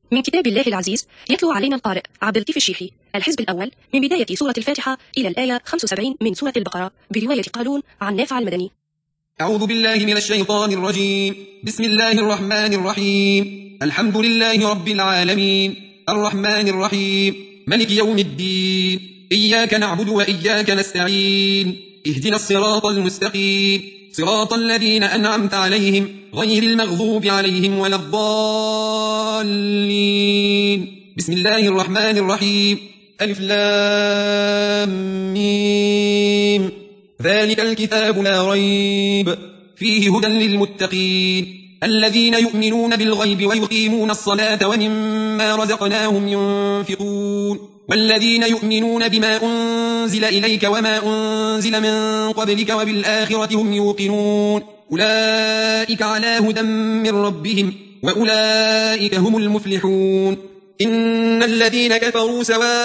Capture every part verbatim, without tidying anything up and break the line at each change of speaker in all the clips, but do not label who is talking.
من كتاب الله العزيز يتلو علينا القارئ عبد اللطيف الشيخي الحزب الأول من بداية سورة الفاتحة إلى الآية خمسة وسبعين من سورة البقرة برواية قالون عن نافع المدني.
أعوذ بالله من الشيطان الرجيم. بسم الله الرحمن الرحيم. الحمد لله رب العالمين الرحمن الرحيم ملك يوم الدين. إياك نعبد وإياك نستعين. اهدنا الصراط المستقيم صراط الذين أنعمت عليهم غير المغضوب عليهم ولا الضالين. بسم الله الرحمن الرحيم. ألف لام ميم. ذلك الكتاب لا ريب فيه هدى للمتقين الذين يؤمنون بالغيب ويقيمون الصلاة ومما رزقناهم ينفقون والذين يؤمنون بما أنزل إليك وما أنزل من قبلك وبالآخرة هم يوقنون أولئك على هدى من ربهم وأولئك هم المفلحون. إن الذين كفروا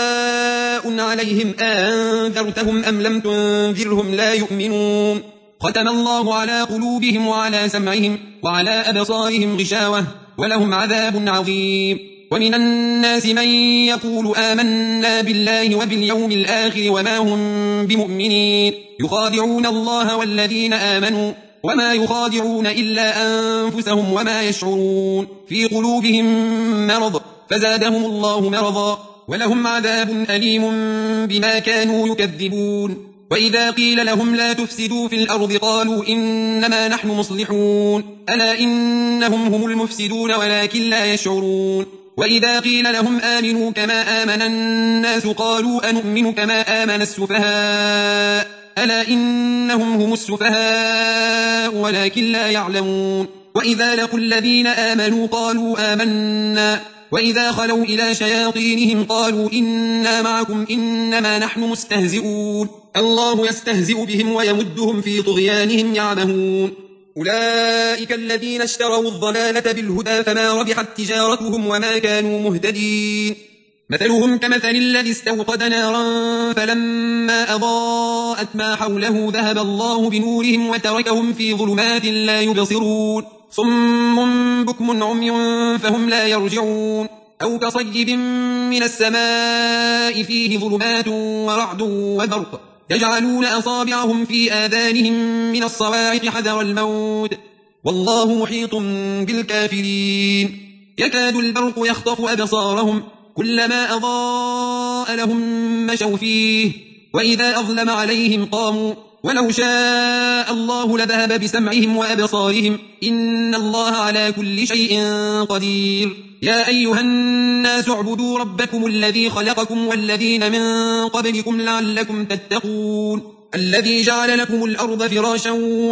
سواء عليهم أنذرتهم أم لم تنذرهم لا يؤمنون. ختم الله على قلوبهم وعلى سمعهم وعلى أبصارهم غشاوة ولهم عذاب عظيم. ومن الناس من يقول آمنا بالله وباليوم الآخر وما هم بمؤمنين يخادعون الله والذين آمنوا وما يخادعون إلا أنفسهم وما يشعرون. في قلوبهم مرض فزادهم الله مرضا ولهم عذاب أليم بما كانوا يكذبون. وإذا قيل لهم لا تفسدوا في الأرض قالوا إنما نحن مصلحون ألا إنهم هم المفسدون ولكن لا يشعرون. وإذا قيل لهم آمنوا كما آمن الناس قالوا أنؤمن كما آمن السفهاء ألا إنهم هم السفهاء ولكن لا يعلمون. وإذا لقوا الذين آمنوا قالوا آمنا وإذا خلوا إلى شياطينهم قالوا إنا معكم إنما نحن مستهزئون الله يستهزئ بهم ويمدهم في طغيانهم يعمهون. أولئك الذين اشتروا الضلالة بالهدى فما ربحت تجارتهم وما كانوا مهتدين. مثلهم كمثل الذي استوقد نارا فلما أضاءت ما حوله ذهب الله بنورهم وتركهم في ظلمات لا يبصرون صم بكم عمي فهم لا يرجعون. أو كصيب من السماء فيه ظلمات ورعد وبرق يجعلون أصابعهم في آذانهم من الصواعق حذر الموت والله محيط بالكافرين. يكاد البرق يخطف أبصارهم كلما أضاء لهم مشوا فيه وإذا أظلم عليهم قاموا ولو شاء الله لذهب بسمعهم وأبصارهم إن الله على كل شيء قدير. يا أيها الناس اعبدوا ربكم الذي خلقكم والذين من قبلكم لعلكم تتقون الذي جعل لكم الأرض فراشا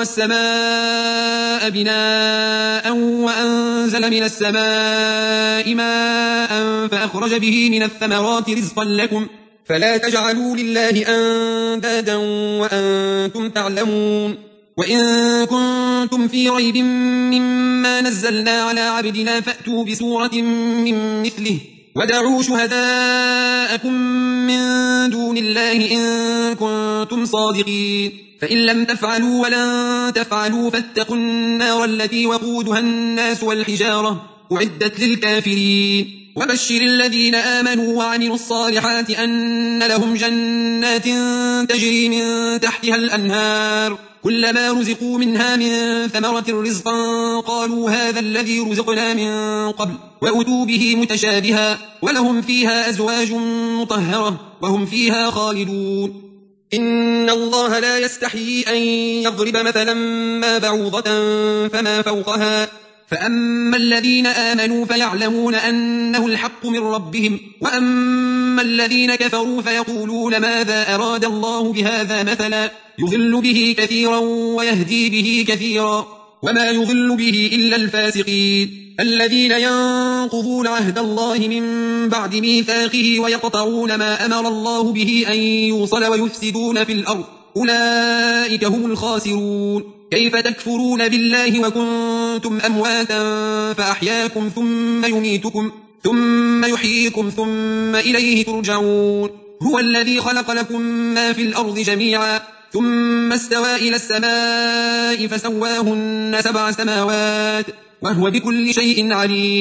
والسماء بناء وأنزل من السماء ماء فأخرج به من الثمرات رزقا لكم فلا تجعلوا لله أندادا وأنتم تعلمون. وإن كنتم في ريب مما نزلنا على عبدنا فأتوا بسورة من مثله ودعوا شهداءكم من دون الله إن كنتم صادقين فإن لم تفعلوا ولن تفعلوا فاتقوا النار التي وقودها الناس والحجارة أعدت للكافرين. وبشر الذين آمنوا وعملوا الصالحات أن لهم جنات تجري من تحتها الأنهار كلما رزقوا منها من ثمرة رزقا قالوا هذا الذي رزقنا من قبل وأتوا به متشابها ولهم فيها أزواج مطهرة وهم فيها خالدون. إن الله لا يستحيي أن يضرب مثلا ما بعوضة فما فوقها فأما الذين آمنوا فيعلمون أنه الحق من ربهم وأما الذين كفروا فيقولون ماذا أراد الله بهذا مثلا يضل به كثيرا ويهدي به كثيرا وما يضل به إلا الفاسقين الذين ينقضون عهد الله من بعد ميثاقه ويقطعون ما أمر الله به أن يوصل ويفسدون في الأرض أولئك هم الخاسرون. كيف تكفرون بالله وكنتم أمواتا فأحياكم ثم يميتكم ثم يحييكم ثم إليه ترجعون. هو الذي خلق لكم ما في الأرض جميعا ثم استوى إلى السماء فسواهن سبع سماوات وهو بكل شيء عليم.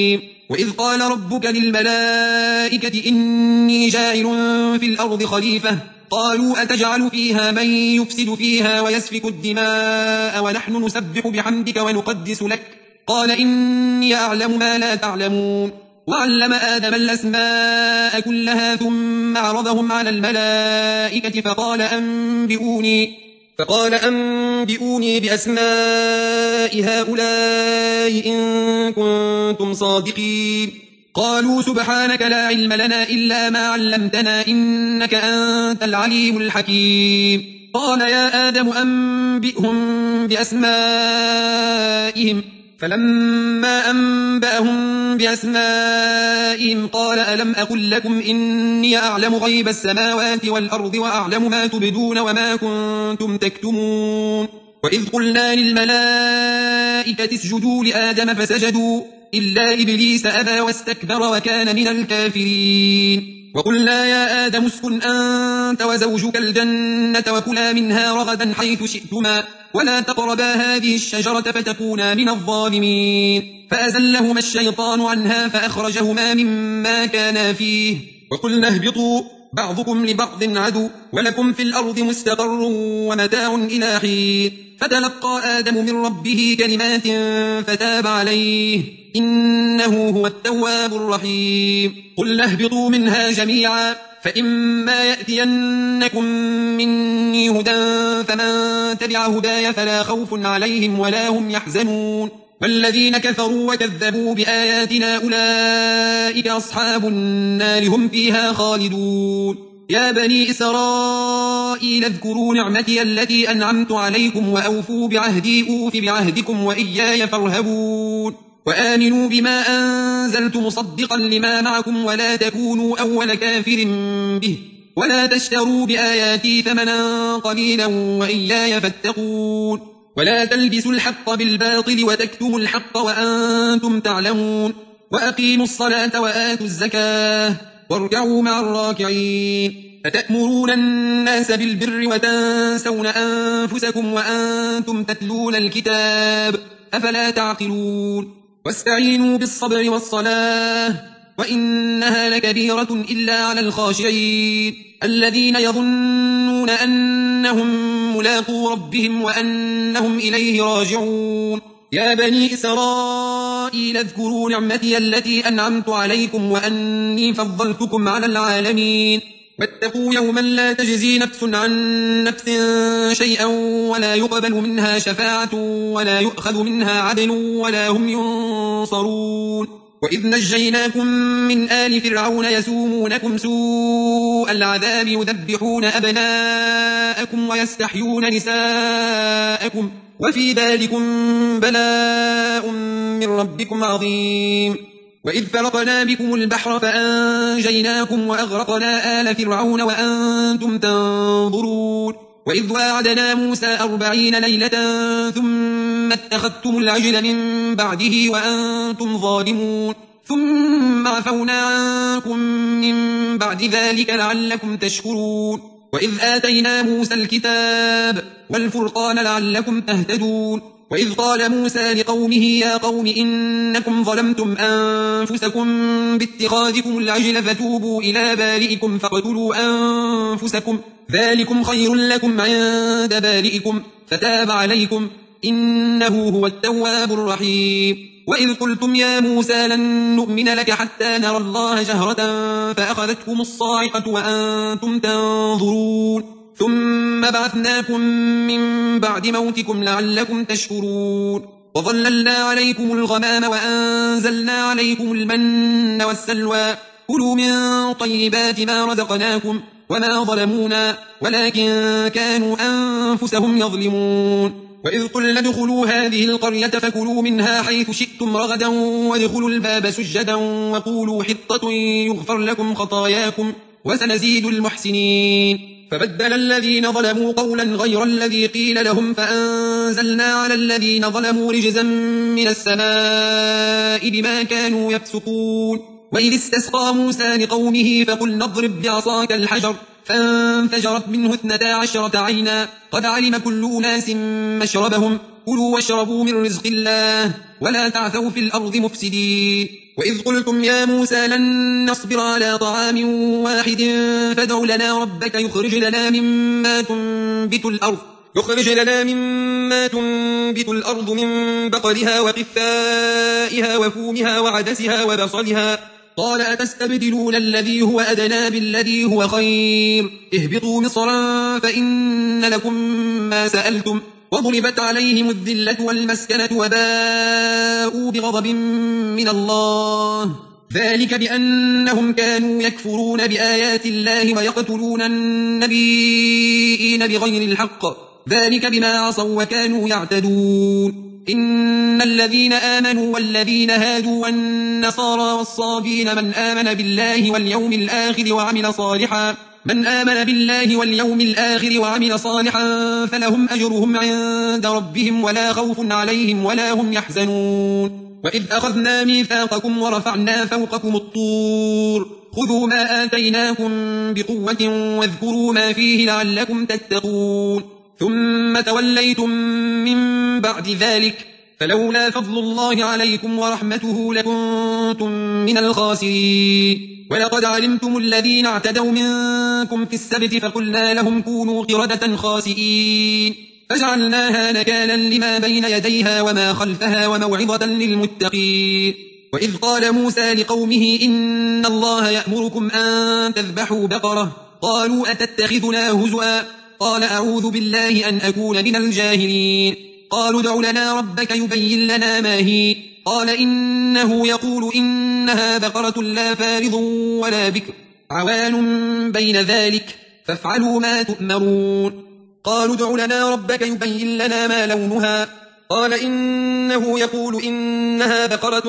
وإذ قال ربك للملائكة إني جاعل في الأرض خليفة قالوا أتجعل فيها من يفسد فيها ويسفك الدماء ونحن نسبح بحمدك ونقدس لك قال إني أعلم ما لا تعلمون وعلم آدم الأسماء كلها ثم عرضهم على الملائكة فقال أنبئوني فقال أنبئوني بأسماء هؤلاء إن كنتم صادقين قالوا سبحانك لا علم لنا إلا ما علمتنا إنك أنت العليم الحكيم قال يا آدم أنبئهم بأسمائهم فلما أنبأهم بأسمائهم قال ألم أقل لكم إني أعلم غيب السماوات والأرض وأعلم ما تبدون وما كنتم تكتمون وإذ قلنا للملائكة اسجدوا لآدم فسجدوا إلا إبليس أبى واستكبر وكان من الكافرين وقلنا يا آدم اسكن أنت وزوجك الجنة وكلا منها رغدا حيث شئتما ولا تقربا هذه الشجرة فتكونا من الظالمين فأزلهما الشيطان عنها فأخرجهما مما كانا فيه وقلنا اهبطوا بعضكم لبعض عدو ولكم في الأرض مستقر ومتاع إلى حين فتلقى آدم من ربه كلمات فتاب عليه إنه هو التواب الرحيم قلنا اهبطوا منها جميعا فإما يأتينكم مني هدى فمن تبع هداي فلا خوف عليهم ولا هم يحزنون والذين كفروا وكذبوا بآياتنا أولئك أصحاب النار هم فيها خالدون يا بني إسرائيل اذكروا نعمتي التي أنعمت عليكم وأوفوا بعهدي أوف بعهدكم وإياي فارهبون وآمنوا بما أنزلت مصدقا لما معكم ولا تكونوا أول كافر به ولا تشتروا بآياتي ثمنا قليلا وإياي فاتقون ولا تلبسوا الحق بالباطل وتكتموا الحق وأنتم تعلمون وأقيموا الصلاة وآتوا الزكاة واركعوا مع الراكعين أتأمرون الناس بالبر وتنسون أنفسكم وأنتم تتلون الكتاب أفلا تعقلون واستعينوا بالصبر والصلاة وإنها لكبيرة إلا على الخاشعين الذين يظنون أنهم ملاقو ربهم وأنهم إليه راجعون يا بني إسرائيل اذكروا نعمتي التي أنعمت عليكم وأني فضلتكم على العالمين واتقوا يوما لا تجزي نفس عن نفس شيئا ولا يقبل منها شفاعة ولا يؤخذ منها عدل ولا هم ينصرون وإذ نجيناكم من آل فرعون يسومونكم سوء العذاب يذبحون أبناءكم ويستحيون نساءكم وفي ذلكم بلاء من ربكم عظيم وإذ فرقنا بكم البحر فأنجيناكم وأغرقنا آل فرعون وأنتم تنظرون وإذ واعدنا موسى أربعين ليلة ثم اتخذتم العجل من بعده وأنتم ظالمون ثم عفونا عنكم من بعد ذلك لعلكم تشكرون وإذ آتينا موسى الكتاب والفرقان لعلكم تهتدون وإذ قال موسى لقومه يا قوم إنكم ظلمتم أنفسكم باتخاذكم العجل فتوبوا إلى بارئكم فاقتلوا أنفسكم ذلكم خير لكم عند بارئكم فتاب عليكم إنه هو التواب الرحيم وإذ قلتم يا موسى لن نؤمن لك حتى نرى الله جهرة فأخذتكم الصاعقة وأنتم تنظرون ثم بعثناكم من بعد موتكم لعلكم تشكرون وظللنا عليكم الغمام وأنزلنا عليكم المن والسلوى كلوا من طيبات ما رزقناكم وما ظلمونا ولكن كانوا أنفسهم يظلمون وإذ قلنا ادخلوا هذه القرية فكلوا منها حيث شئتم رغدا وادخلوا الباب سجدا وقولوا حطة يغفر لكم خطاياكم وسنزيد المحسنين فبدل الذين ظلموا قولا غير الذي قيل لهم فأنزلنا على الذين ظلموا رجزا من السماء بما كانوا يفسقون وإذ استسقى موسى لقومه فقلنا اضرب بعصاك الحجر فانفجرت منه اثنتا عشرة عينا قد علم كل أناس مشربهم كلوا واشربوا من رزق الله ولا تعثوا في الأرض مفسدين وإذ قلتم يا موسى لن نصبر على طعام واحد فادع لنا ربك يخرج لنا مما تنبت الأرض يخرج لنا مما تنبت الأرض من بقلها وقثائها وفومها وعدسها وبصلها قال أتستبدلون الذي هو أدنى بالذي هو خير اهبطوا مصرا فإن لكم ما سألتم وضربت عليهم الذلة والمسكنة وباءوا بغضب من الله ذلك بأنهم كانوا يكفرون بآيات الله ويقتلون النبيين بغير الحق ذلك بما عصوا وكانوا يعتدون إن الذين آمنوا والذين هادوا والنصارى والصابين من آمن بالله واليوم الآخر وعمل صالحا من آمن بالله واليوم الآخر وعمل صالحا فلهم أجرهم عند ربهم ولا خوف عليهم ولا هم يحزنون وإذ أخذنا ميثاقكم ورفعنا فوقكم الطور خذوا ما آتيناكم بقوة واذكروا ما فيه لعلكم تتقون ثم توليتم من بعد ذلك فلولا فضل الله عليكم ورحمته لكنتم من الخاسرين ولقد علمتم الذين اعتدوا منكم في السبت فقلنا لهم كونوا قردة خاسئين فجعلناها نكالا لما بين يديها وما خلفها وموعظة للمتقين وإذ قال موسى لقومه إن الله يأمركم أن تذبحوا بقرة قالوا أتتخذنا هزؤا قال أعوذ بالله أن أكون من الجاهلين قالوا ادع لنا ربك يبين لنا ما هي قال إنه يقول إنها بقرة لا فارض ولا بكر عوان بين ذلك فافعلوا ما تؤمرون قالوا ادع لنا ربك يبين لنا ما لونها قال إنه يقول إنها بقرة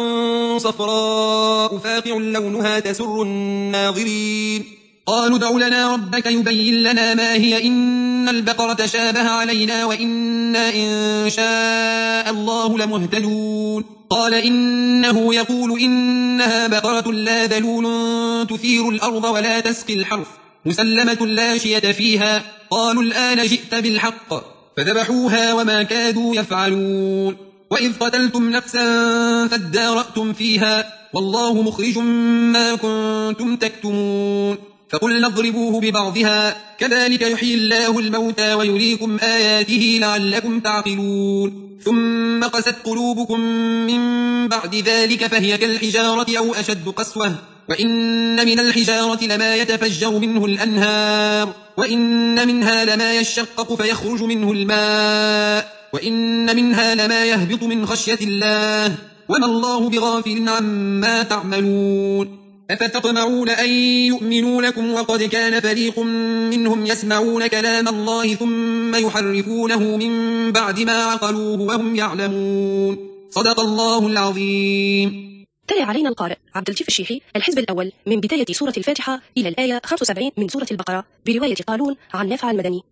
صفراء فاقع لونها تسر الناظرين قالوا ادع لنا ربك يبين لنا ما هي إن البقرة شابه علينا وإنا إن شاء الله لمهتدون قال إنه يقول إنها بقرة لا ذلول تثير الأرض ولا تسقي الحرث مسلمة لا شية فيها قالوا الآن جئت بالحق فذبحوها وما كادوا يفعلون وإذ قتلتم نفسا فادارأتم فيها والله مخرج ما كنتم تكتمون فقلنا اضربوه ببعضها كذلك يحيي الله الموتى ويريكم آياته لعلكم تعقلون ثم قست قلوبكم من بعد ذلك فهي كالحجارة أو أشد قسوة وإن من الحجارة لما يتفجر منه الأنهار وإن منها لما يشقق فيخرج منه الماء وإن منها لما يهبط من خشية الله وما الله بغافل عما تعملون أفتطمعون أن يؤمنوا لكم وقد كان فريق منهم يسمعون كلام الله ثم يحرفونه من بعد ما عقلوه وهم يعلمون صدق الله العظيم.
تلا علينا القارئ عبد اللطيف الشيحي الحزب الأول من بداية سورة الفاتحة إلى الآية خمسة وسبعين من سورة البقرة برواية قالون عن نافع المدني.